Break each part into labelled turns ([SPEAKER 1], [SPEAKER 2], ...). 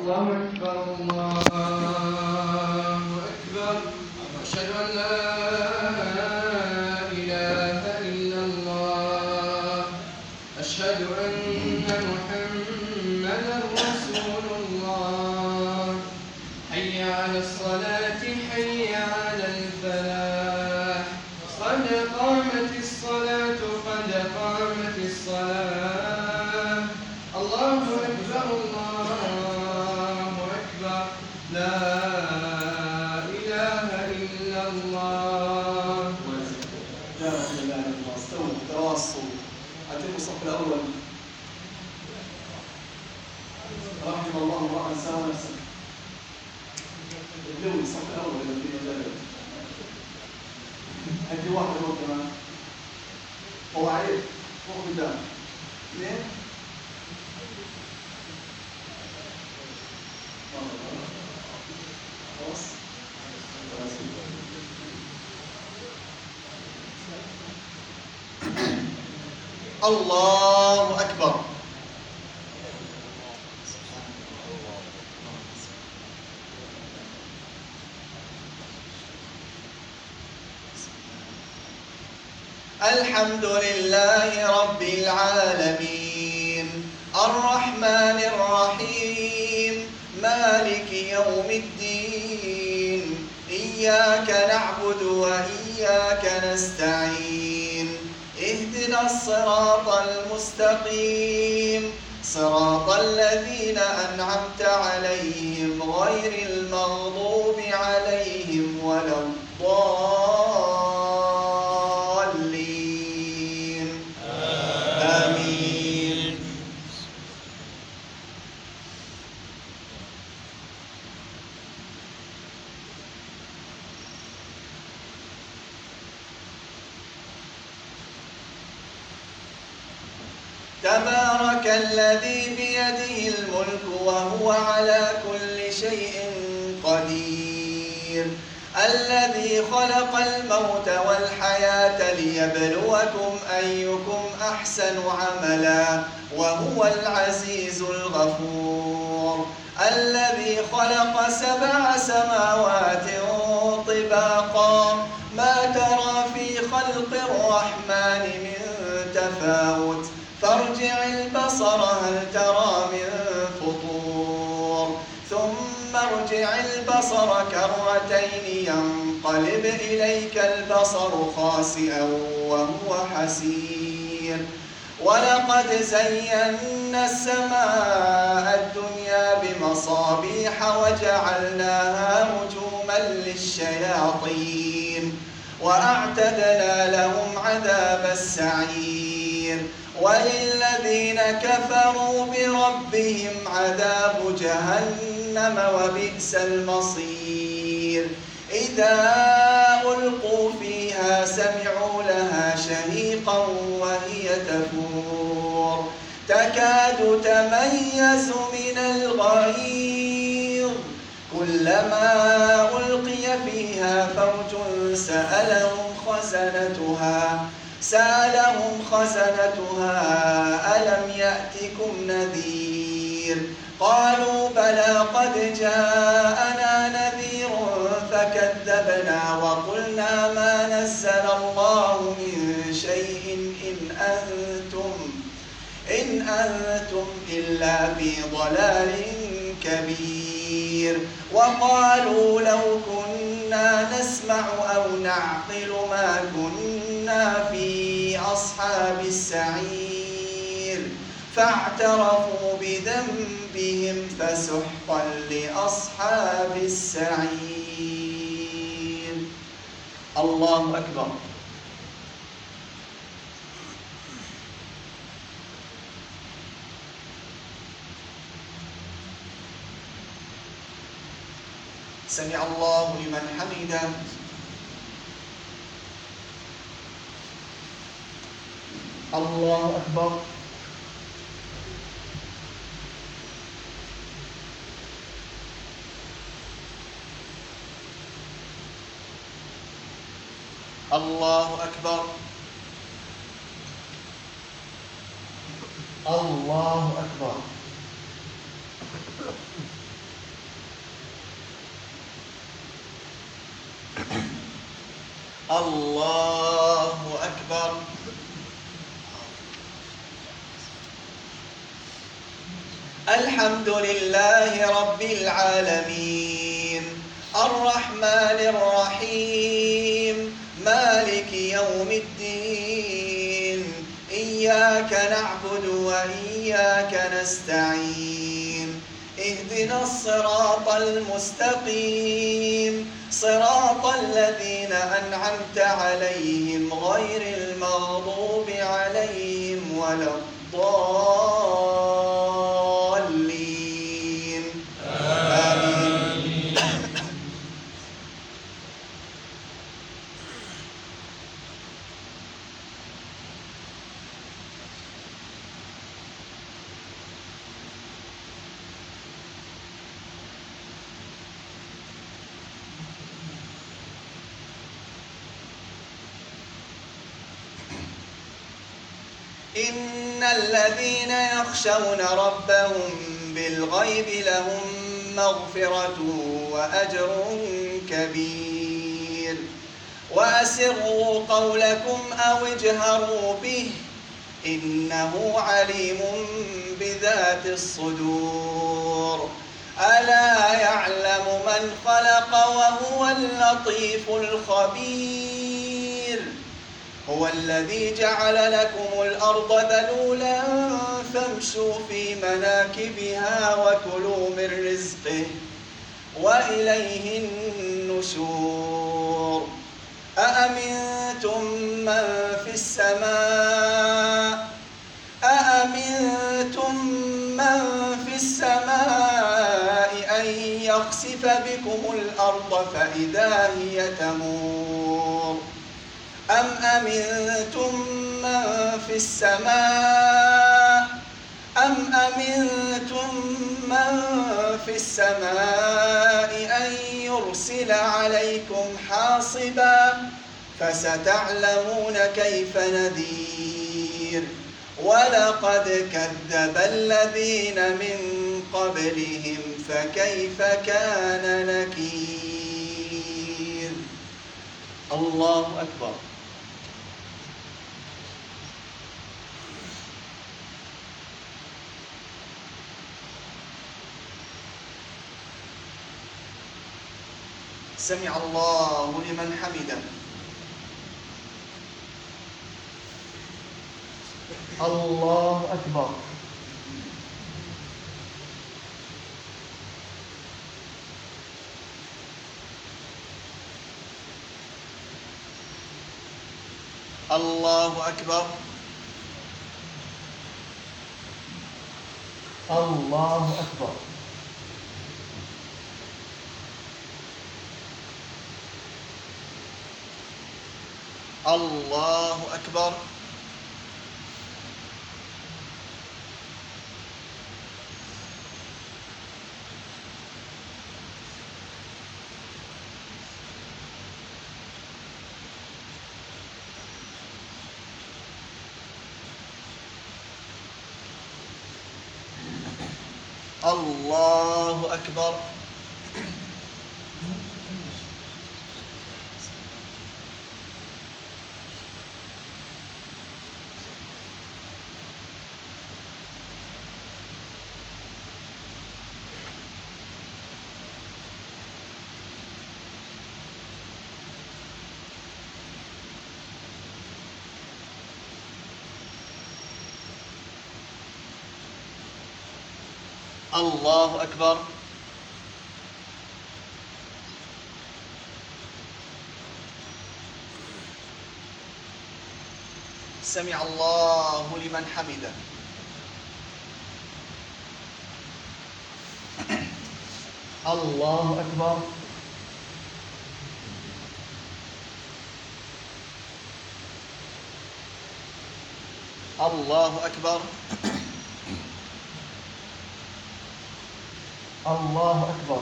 [SPEAKER 1] الله أكبر الله أكبر أشهد أن لا إله إلا الله أشهد أن محمدا رسول الله حي على الصلاة حي على الفلاح قد قامت الصلاة قد قامت الصلاة الله أكبر الله أكبر لا إله إلا الله
[SPEAKER 2] لا إله إلا الله. استووا تواصوا أتموا الصف الأول. رحم الله امرأ ساوى نفسه. ابدأوا الصف الأول إذا في مجال. هدي واحد هو كمان. هو عيب فوق قدام. اثنين. خلاص. الله أكبر. الحمد لله رب العالمين الرحمن الرحيم مالك يوم الدين إياك نعبد وإياك نستعين اهدنا الصراط المستقيم صراط الذين أنعمت عليهم غير المغضوب عليهم ولا الضالين آمين. تبارك الذي بيده الملك وهو على كل شيء قدير الذي خلق الموت والحياة ليبلوكم أيكم أحسن عملا وهو العزيز الغفور الذي خلق 7 سماوات طباقا ما ترى في خلق الرحمن من تفاوت فارجع البصر هل ترى من فطور ثم ارجع البصر كرتين ينقلب إليك البصر خاسئا وهو حسير ولقد زينا السماء الدنيا بمصابيح وجعلناها رجوما للشياطين وأعتدنا لهم عذاب السعير وللذين كفروا بربهم عذاب جهنم وبئس المصير إذا ألقوا فيها سمعوا لها شهيقا وهي تفور تكاد تميز من الغيظ كلما ألقي فيها فوج سألهم خزنتها ألم يأتكم نذير قالوا بلى قد جاءنا نذير فكذبنا وقلنا ما نزل الله من شيء إن أنتم إلا في ضلال كبير وقالوا لو كنا نسمع أو نعقل ما كنا في أصحاب السعير فاعترفوا بذنبهم فسحقا لأصحاب السعير. الله أكبر. سمع الله لمن حمده. الله أكبر. الله أكبر. الله أكبر.
[SPEAKER 3] الله أكبر. الحمد لله رب العالمين الرحمن الرحيم مالك يوم الدين إياك نعبد وإياك نستعين اهدنا الصراط المستقيم صراط الذين أنعمت عليهم غير المغضوب عليهم ولا الضالين آمين. إن الذين يخشون ربهم بالغيب لهم مغفرة وأجر كبير وأسروا قولكم أو اجهروا به إنه عليم بذات الصدور ألا يعلم من خلق وهو اللطيف الخبير هو الذي جعل لكم الأرض ذلولا فامشوا في مناكبها وكلوا من رزقه وإليه النشور أأمنتم من في السماء أن يخسف بكم الأرض فإذا هي تمور أم أمنتم من في السماء أن يرسل عليكم حاصبا فستعلمون كيف نذير ولقد كذب الذين من قبلهم فكيف كان نكير. الله أكبر. سمع الله لمن حمده. الله أكبر. الله أكبر. الله أكبر. الله أكبر. الله أكبر. الله أكبر. سمع الله لمن حمده. الله أكبر. الله أكبر. الله أكبر.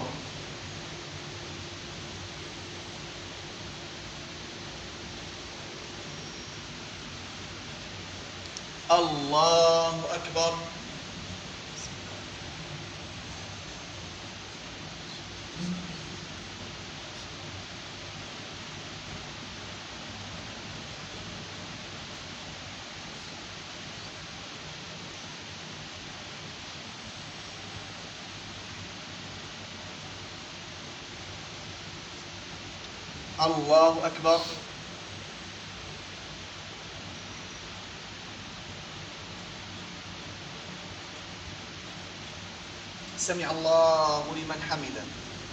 [SPEAKER 3] الله أكبر. الله أكبر. سمع الله لمن حمده.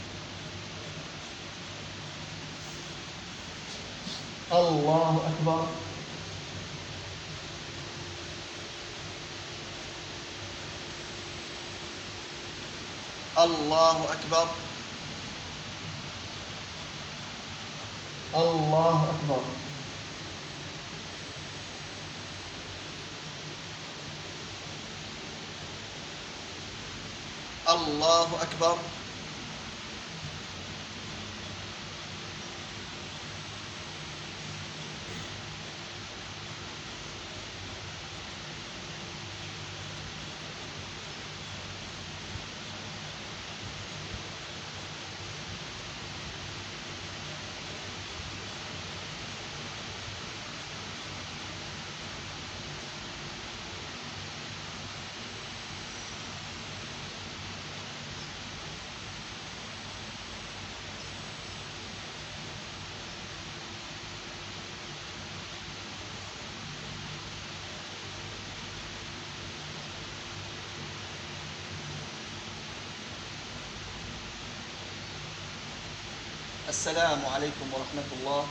[SPEAKER 3] الله أكبر. الله أكبر. الله أكبر. الله أكبر. السلام عليكم ورحمة الله.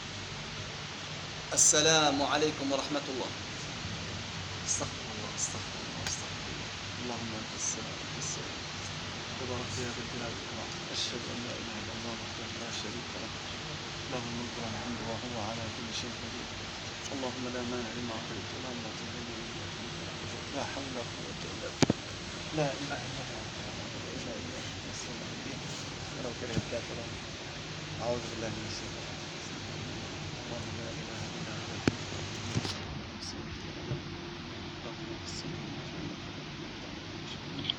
[SPEAKER 3] السلام عليكم ورحمة الله. استغفر الله استغفر الله استغفر الله. اللهم أنت السلام أنت السلام. تبارك يا ذا الجلال والإكرام. أشهد أن لا إله إلا الله وحده لا شريك له له الملك والحمد وهو على كل شيء قدير. اللهم لا مانع لما أعطيت ولا معطي لما منعت. لا حول ولا قوة إلا بالله. لا إله إلا الله لا إله إلا الله ولو كره الكافرون. أعوذ بالله من الشيطان.